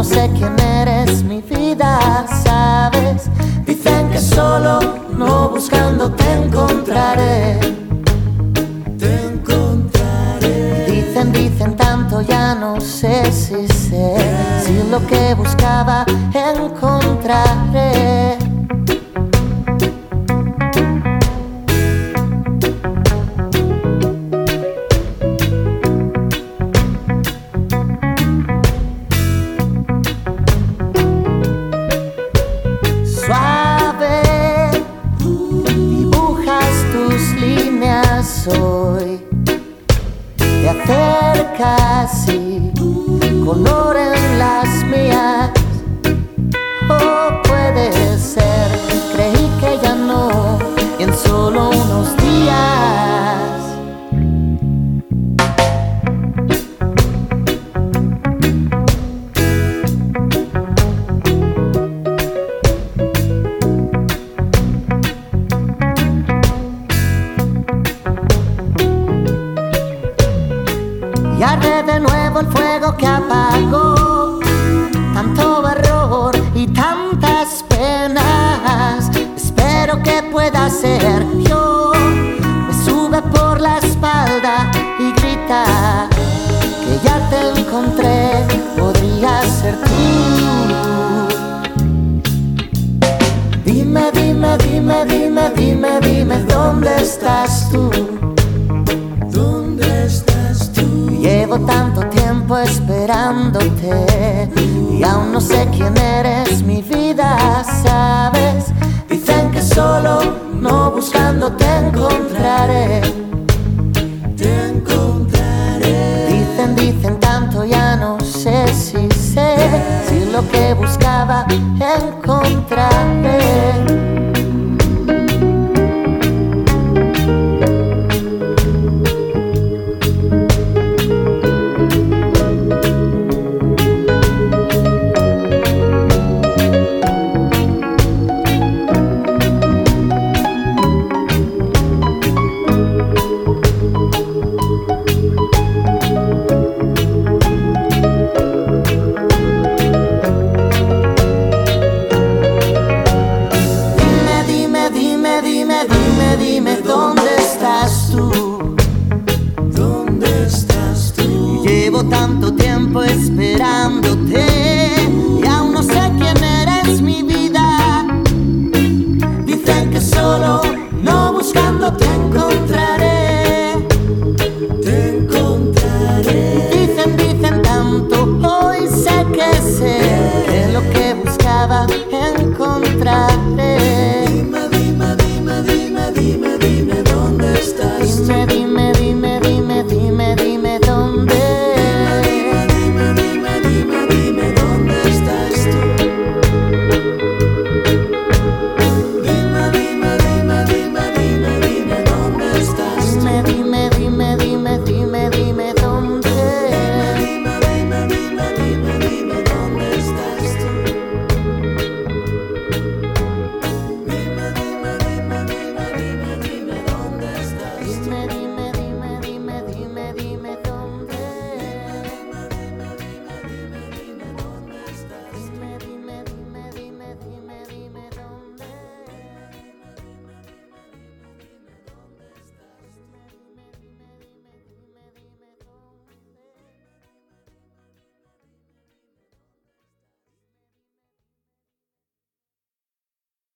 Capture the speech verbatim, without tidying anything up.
no sé quién eres, mi vida, ¿sabes? Dicen que solo, no buscando te encontraré. Te encontraré. Dicen, dicen tanto, ya no sé si sé si lo que buscaba encontraré. Suave, dibujas tus líneas hoy, te acercas y color en las mías. Oh, puede ser, creí que ya no, y en solo unos días. Y arde de nuevo el fuego que apagó tanto error y tantas penas. Espero que pueda ser yo. Me sube por la espalda y grita que ya te encontré, podría ser tú. Dime, dime, dime, dime, dime, dime, ¿dónde estás tú? ¿Dónde estás tú? Llevo tanto tiempo esperándote y aún no sé quién eres, mi vida, ¿sabes? Dicen que solo, no buscando te encontraré. Te encontraré. Dicen, dicen tanto, ya no sé si sé si lo que buscaba encontraré. Dime, dime, ¿dónde estás tú? ¿Dónde estás tú? Llevo tanto tiempo esperándote y aún no sé quién eres, mi vida. Dicen que solo, no buscando te encontraré. Te encontraré. Dicen, dicen tanto, hoy sé que sé que lo que buscaba